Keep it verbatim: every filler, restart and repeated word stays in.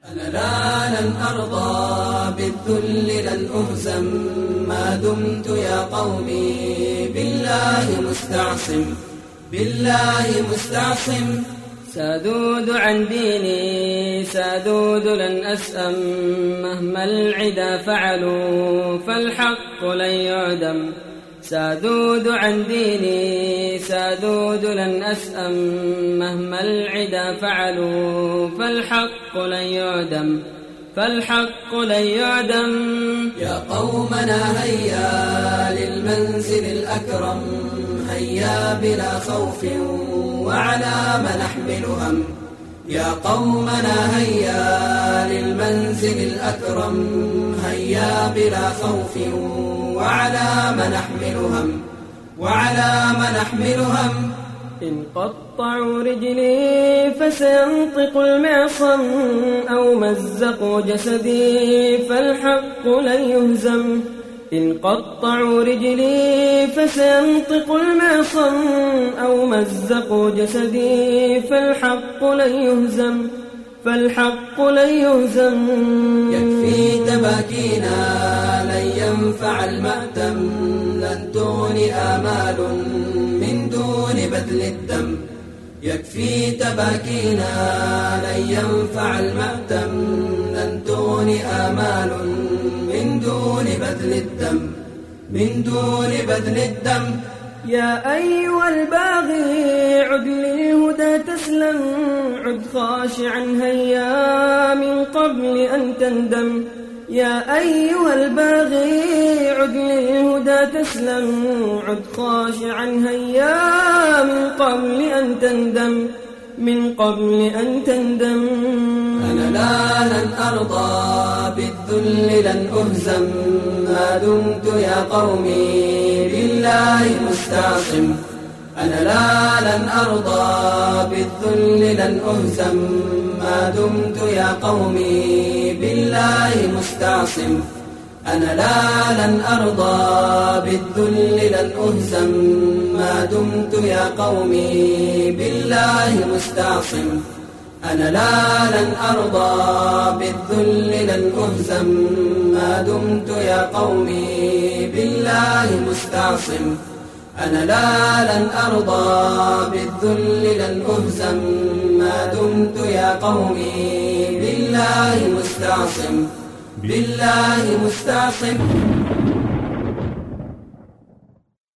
أنا لا لن أرضى بالذل لن أهزم ما دمت يا قومي بالله مستعصم بالله مستعصم. سأذود عن ديني سأذود لن أسأم مهما العدا فعلوا فالحق لن يعدم. سأذود عن ديني سأذود لن أسأم مهما العدا فعلوا فالحق لن يعدم فالحق لن يعدم. يا قومنا هيا للمنزل الأكرم هيا بلا خوف وعلى ما نحمل هم. يا قومنا هيا للمنزل الأكرم هيا بلا خوف وعلى ما نحمل هم وعلى ما نحمل هم. إن قطعوا رجلي فسينطق المعصم أو مزقوا جسدي فالحق لن يهزم. إن قطعوا رجلي فسينطق المعصم أو مزقوا جسدي فالحق لن يهزم فالحق لن يهزم. يكفي تباكينا لن ينفع المأتم لن تغني آمال من دون بذل الدم. يكفي تباكينا لن ينفع المأتم لن تغني آمال من دون بذل الدم من دون بذل الدم. يا أيها الباغي عد للهدى تسلم عد خاشعا هيا من قبل أن تندم. يا أيها الباغي عد للهدى تسلم عد خاشعا هيا من قبل أن تندم من قبل أن تندم. أنا لا لن أرضى بالذل لن أهزم ما دمت يا قومي بالله مستعصم. أنا لا لن أرضى بالذل لن أهزم ما دمت يا قومي بالله مستعصم. أنا لا لن أرضى بالذل لن أهزم ما دمت يا قومي بالله مستعصم. أنا لا لن أرضى بالذل لن أهزم ما دمت يا قومي بالله مستعصم. أنا لا لن أرضى بالذل لن أهزم ما دمت يا قومي بالله مستعصم بالله مستعصم.